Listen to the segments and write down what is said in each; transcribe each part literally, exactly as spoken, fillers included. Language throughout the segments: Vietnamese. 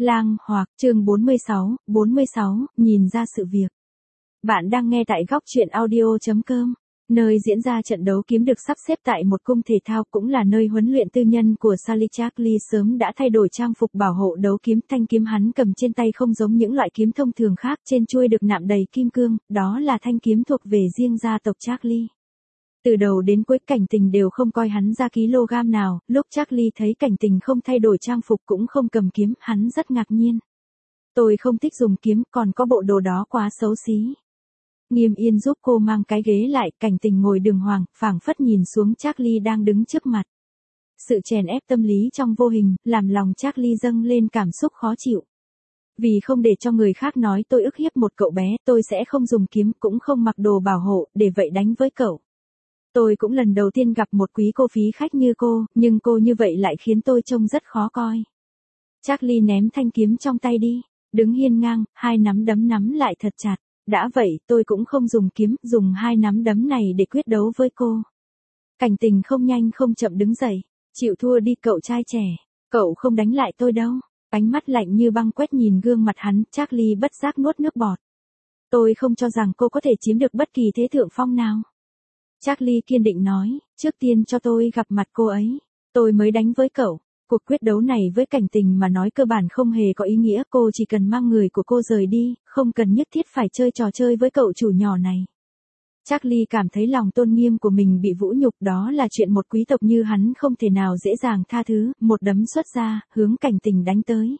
Lang Hoặc, chương bốn mươi sáu, bốn mươi sáu, nhìn ra sự việc. Bạn đang nghe tại góc truyện audio chấm com, nơi diễn ra trận đấu kiếm được sắp xếp tại một cung thể thao, cũng là nơi huấn luyện tư nhân của Charlie Charlie sớm đã thay đổi trang phục bảo hộ đấu kiếm. Thanh kiếm hắn cầm trên tay không giống những loại kiếm thông thường khác, trên chuôi được nạm đầy kim cương, đó là thanh kiếm thuộc về riêng gia tộc Charlie. Từ đầu đến cuối Cảnh Tình đều không coi hắn ra kg nào, lúc Charlie thấy Cảnh Tình không thay đổi trang phục cũng không cầm kiếm, hắn rất ngạc nhiên. Tôi không thích dùng kiếm, còn có bộ đồ đó quá xấu xí. Nghiêm Yên giúp cô mang cái ghế lại, Cảnh Tình ngồi đường hoàng, phảng phất nhìn xuống Charlie đang đứng trước mặt. Sự chèn ép tâm lý trong vô hình, làm lòng Charlie dâng lên cảm xúc khó chịu. Vì không để cho người khác nói tôi ức hiếp một cậu bé, tôi sẽ không dùng kiếm, cũng không mặc đồ bảo hộ, để vậy đánh với cậu. Tôi cũng lần đầu tiên gặp một quý cô phí khách như cô, nhưng cô như vậy lại khiến tôi trông rất khó coi. Charlie ném thanh kiếm trong tay đi, đứng hiên ngang, hai nắm đấm nắm lại thật chặt. Đã vậy, tôi cũng không dùng kiếm, dùng hai nắm đấm này để quyết đấu với cô. Cảnh Tình không nhanh không chậm đứng dậy, chịu thua đi cậu trai trẻ, cậu không đánh lại tôi đâu. Ánh mắt lạnh như băng quét nhìn gương mặt hắn, Charlie bất giác nuốt nước bọt. Tôi không cho rằng cô có thể chiếm được bất kỳ thế thượng phong nào. Charlie kiên định nói, trước tiên cho tôi gặp mặt cô ấy, tôi mới đánh với cậu. Cuộc quyết đấu này với Cảnh Tình mà nói cơ bản không hề có ý nghĩa, cô chỉ cần mang người của cô rời đi, không cần nhất thiết phải chơi trò chơi với cậu chủ nhỏ này. Charlie cảm thấy lòng tôn nghiêm của mình bị vũ nhục, đó là chuyện một quý tộc như hắn không thể nào dễ dàng tha thứ, một đấm xuất ra, hướng Cảnh Tình đánh tới.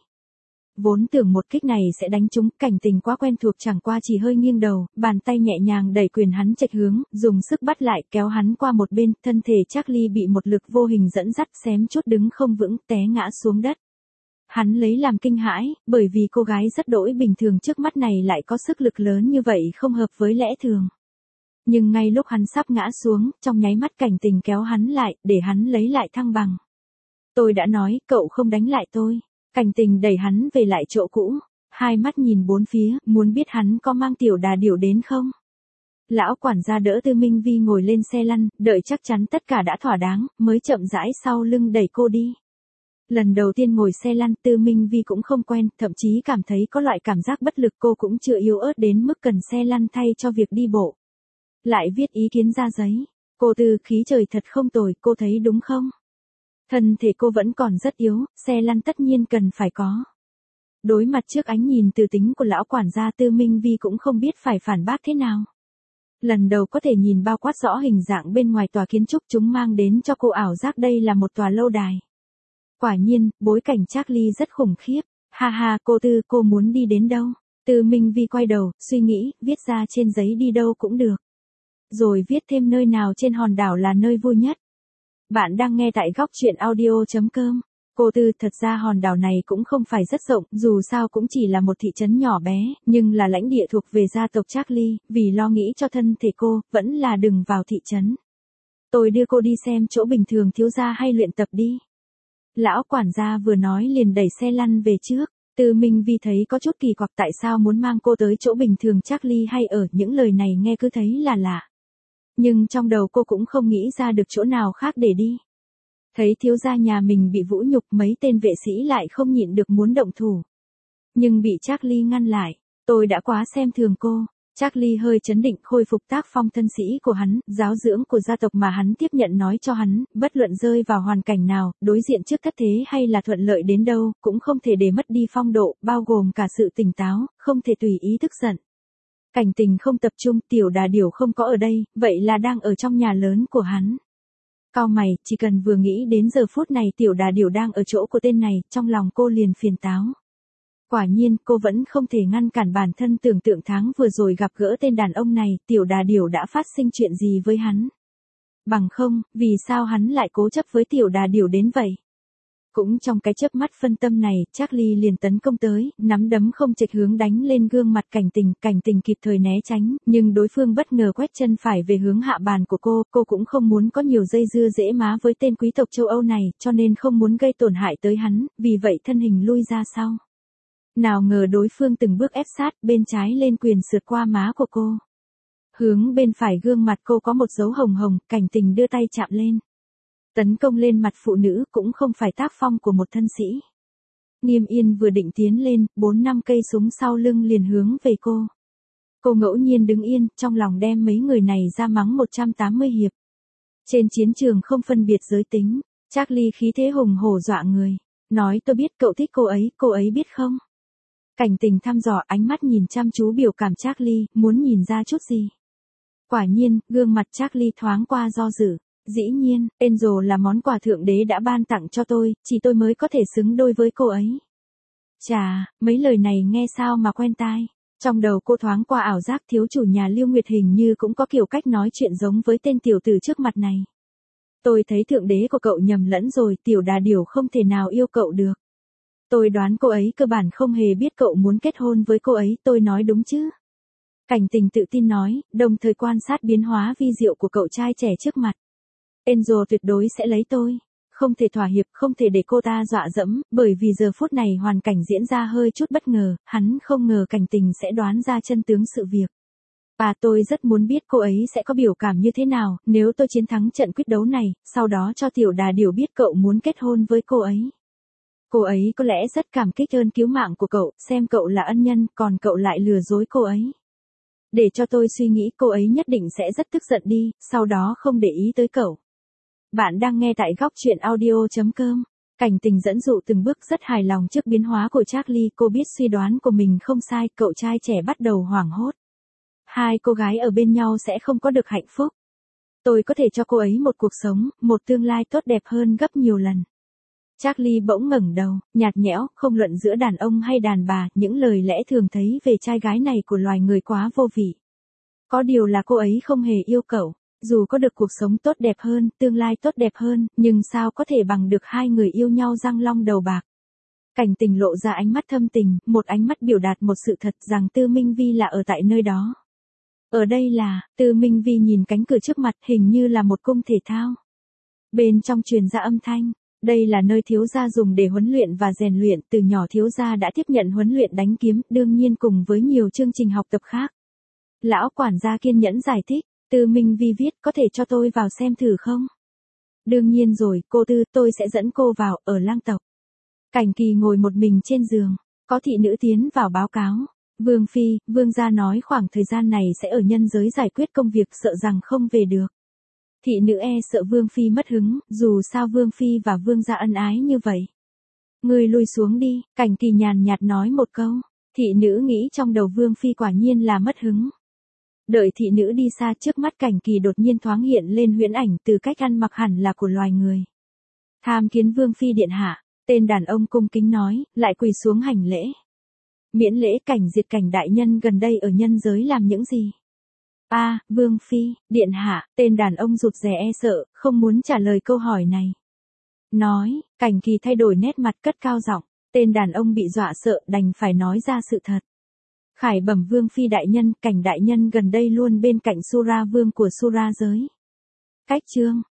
Vốn tưởng một kích này sẽ đánh trúng, Cảnh Tình quá quen thuộc chẳng qua chỉ hơi nghiêng đầu, bàn tay nhẹ nhàng đẩy quyền hắn chệch hướng, dùng sức bắt lại kéo hắn qua một bên, thân thể Charlie bị một lực vô hình dẫn dắt xém chút đứng không vững, té ngã xuống đất. Hắn lấy làm kinh hãi, bởi vì cô gái rất đỗi bình thường trước mắt này lại có sức lực lớn như vậy không hợp với lẽ thường. Nhưng ngay lúc hắn sắp ngã xuống, trong nháy mắt Cảnh Tình kéo hắn lại, để hắn lấy lại thăng bằng. Tôi đã nói, cậu không đánh lại tôi. Cảnh Tình đẩy hắn về lại chỗ cũ, hai mắt nhìn bốn phía, muốn biết hắn có mang tiểu đà điểu đến không. Lão quản gia đỡ Tư Minh Vi ngồi lên xe lăn, đợi chắc chắn tất cả đã thỏa đáng, mới chậm rãi sau lưng đẩy cô đi. Lần đầu tiên ngồi xe lăn, Tư Minh Vi cũng không quen, thậm chí cảm thấy có loại cảm giác bất lực, cô cũng chưa yếu ớt đến mức cần xe lăn thay cho việc đi bộ. Lại viết ý kiến ra giấy, cô Tư, khí trời thật không tồi, cô thấy đúng không? Thân thể cô vẫn còn rất yếu, xe lăn tất nhiên cần phải có. Đối mặt trước ánh nhìn từ tính của lão quản gia, Tư Minh Vi cũng không biết phải phản bác thế nào. Lần đầu có thể nhìn bao quát rõ hình dạng bên ngoài tòa kiến trúc, chúng mang đến cho cô ảo giác đây là một tòa lâu đài. Quả nhiên, bối cảnh Charlie rất khủng khiếp. Ha ha, cô Tư, cô muốn đi đến đâu? Tư Minh Vi quay đầu, suy nghĩ, viết ra trên giấy đi đâu cũng được. Rồi viết thêm nơi nào trên hòn đảo là nơi vui nhất. Bạn đang nghe tại góc truyện audio chấm com. Cô Tư, thật ra hòn đảo này cũng không phải rất rộng, dù sao cũng chỉ là một thị trấn nhỏ bé, nhưng là lãnh địa thuộc về gia tộc Charlie, vì lo nghĩ cho thân thể cô, vẫn là đừng vào thị trấn. Tôi đưa cô đi xem chỗ bình thường thiếu gia hay luyện tập đi. Lão quản gia vừa nói liền đẩy xe lăn về trước. Tư Minh Vi thấy có chút kỳ quặc, tại sao muốn mang cô tới chỗ bình thường Charlie hay ở, những lời này nghe cứ thấy là lạ. Nhưng trong đầu cô cũng không nghĩ ra được chỗ nào khác để đi. Thấy thiếu gia nhà mình bị vũ nhục, mấy tên vệ sĩ lại không nhịn được muốn động thủ. Nhưng bị Charlie ngăn lại. Tôi đã quá xem thường cô. Charlie hơi chấn định, khôi phục tác phong thân sĩ của hắn, giáo dưỡng của gia tộc mà hắn tiếp nhận nói cho hắn, bất luận rơi vào hoàn cảnh nào, đối diện trước thất thế hay là thuận lợi đến đâu, cũng không thể để mất đi phong độ, bao gồm cả sự tỉnh táo, không thể tùy ý tức giận. Cảnh Tình không tập trung, tiểu đà điểu không có ở đây, vậy là đang ở trong nhà lớn của hắn. Cau mày, chỉ cần vừa nghĩ đến giờ phút này tiểu đà điểu đang ở chỗ của tên này, trong lòng cô liền phiền táo. Quả nhiên, cô vẫn không thể ngăn cản bản thân tưởng tượng tháng vừa rồi gặp gỡ tên đàn ông này, tiểu đà điểu đã phát sinh chuyện gì với hắn. Bằng không, vì sao hắn lại cố chấp với tiểu đà điểu đến vậy? Cũng trong cái chớp mắt phân tâm này, Charlie liền tấn công tới, nắm đấm không chệch hướng đánh lên gương mặt Cảnh Tình, Cảnh Tình kịp thời né tránh, nhưng đối phương bất ngờ quét chân phải về hướng hạ bàn của cô, cô cũng không muốn có nhiều dây dưa dễ má với tên quý tộc châu Âu này, cho nên không muốn gây tổn hại tới hắn, vì vậy thân hình lui ra sau. Nào ngờ đối phương từng bước ép sát, bên trái lên quyền sượt qua má của cô. Hướng bên phải gương mặt cô có một dấu hồng hồng, Cảnh Tình đưa tay chạm lên. Tấn công lên mặt phụ nữ cũng không phải tác phong của một thân sĩ. Nghiêm Yên vừa định tiến lên, bốn năm cây súng sau lưng liền hướng về cô. Cô ngẫu nhiên đứng yên, trong lòng đem mấy người này ra mắng một trăm tám mươi hiệp. Trên chiến trường không phân biệt giới tính, Charlie khí thế hùng hổ dọa người. Nói tôi biết cậu thích cô ấy, cô ấy biết không? Cảnh Tình thăm dò ánh mắt nhìn chăm chú biểu cảm Charlie, muốn nhìn ra chút gì. Quả nhiên, gương mặt Charlie thoáng qua do dự. Dĩ nhiên, Angel là món quà thượng đế đã ban tặng cho tôi, chỉ tôi mới có thể xứng đôi với cô ấy. Chà, mấy lời này nghe sao mà quen tai. Trong đầu cô thoáng qua ảo giác thiếu chủ nhà Lưu Nguyệt hình như cũng có kiểu cách nói chuyện giống với tên tiểu tử trước mặt này. Tôi thấy thượng đế của cậu nhầm lẫn rồi, tiểu đà điểu không thể nào yêu cậu được. Tôi đoán cô ấy cơ bản không hề biết cậu muốn kết hôn với cô ấy, tôi nói đúng chứ? Cảnh Tình tự tin nói, đồng thời quan sát biến hóa vi diệu của cậu trai trẻ trước mặt. Angel tuyệt đối sẽ lấy tôi. Không thể thỏa hiệp, không thể để cô ta dọa dẫm, bởi vì giờ phút này hoàn cảnh diễn ra hơi chút bất ngờ, hắn không ngờ Cảnh Tình sẽ đoán ra chân tướng sự việc. Và tôi rất muốn biết cô ấy sẽ có biểu cảm như thế nào, nếu tôi chiến thắng trận quyết đấu này, sau đó cho tiểu đà điểu biết cậu muốn kết hôn với cô ấy. Cô ấy có lẽ rất cảm kích ơn cứu mạng của cậu, xem cậu là ân nhân, còn cậu lại lừa dối cô ấy. Để cho tôi suy nghĩ, cô ấy nhất định sẽ rất tức giận đi, sau đó không để ý tới cậu. Bạn đang nghe tại góc truyện audio chấm com. Cảnh Tình dẫn dụ từng bước rất hài lòng trước biến hóa của Charlie, cô biết suy đoán của mình không sai, cậu trai trẻ bắt đầu hoảng hốt. Hai cô gái ở bên nhau sẽ không có được hạnh phúc. Tôi có thể cho cô ấy một cuộc sống, một tương lai tốt đẹp hơn gấp nhiều lần. Charlie bỗng ngẩng đầu, nhạt nhẽo, không luận giữa đàn ông hay đàn bà, những lời lẽ thường thấy về trai gái này của loài người quá vô vị. Có điều là cô ấy không hề yêu cậu. Dù có được cuộc sống tốt đẹp hơn, tương lai tốt đẹp hơn, nhưng sao có thể bằng được hai người yêu nhau răng long đầu bạc. Cảnh Tình lộ ra ánh mắt thâm tình, một ánh mắt biểu đạt một sự thật rằng Tư Minh Vi là ở tại nơi đó. Ở đây là, Tư Minh Vi nhìn cánh cửa trước mặt hình như là một cung thể thao. Bên trong truyền ra âm thanh, đây là nơi thiếu gia dùng để huấn luyện và rèn luyện, từ nhỏ thiếu gia đã tiếp nhận huấn luyện đánh kiếm, đương nhiên cùng với nhiều chương trình học tập khác. Lão quản gia kiên nhẫn giải thích. Tư Minh Vi viết, có thể cho tôi vào xem thử không? Đương nhiên rồi, cô Tư, tôi sẽ dẫn cô vào, ở lang tộc. Cảnh Kỳ ngồi một mình trên giường, có thị nữ tiến vào báo cáo. Vương Phi, Vương gia nói khoảng thời gian này sẽ ở nhân giới giải quyết công việc, sợ rằng không về được. Thị nữ e sợ Vương Phi mất hứng, dù sao Vương Phi và Vương gia ân ái như vậy. Người lui xuống đi, Cảnh Kỳ nhàn nhạt nói một câu. Thị nữ nghĩ trong đầu Vương Phi quả nhiên là mất hứng. Đợi thị nữ đi xa, trước mắt Cảnh Kỳ đột nhiên thoáng hiện lên huyễn ảnh, từ cách ăn mặc hẳn là của loài người. Tham kiến Vương Phi điện hạ, tên đàn ông cung kính nói, lại quỳ xuống hành lễ. Miễn lễ, Cảnh Diệt Cảnh đại nhân gần đây ở nhân giới làm những gì? A, à, Vương Phi, điện hạ, tên đàn ông rụt rè e sợ, không muốn trả lời câu hỏi này. Nói, Cảnh Kỳ thay đổi nét mặt, cất cao giọng, tên đàn ông bị dọa sợ đành phải nói ra sự thật. Khải bẩm Vương Phi đại nhân, Cảnh đại nhân gần đây luôn bên cạnh Sura Vương của Sura giới. Cách chương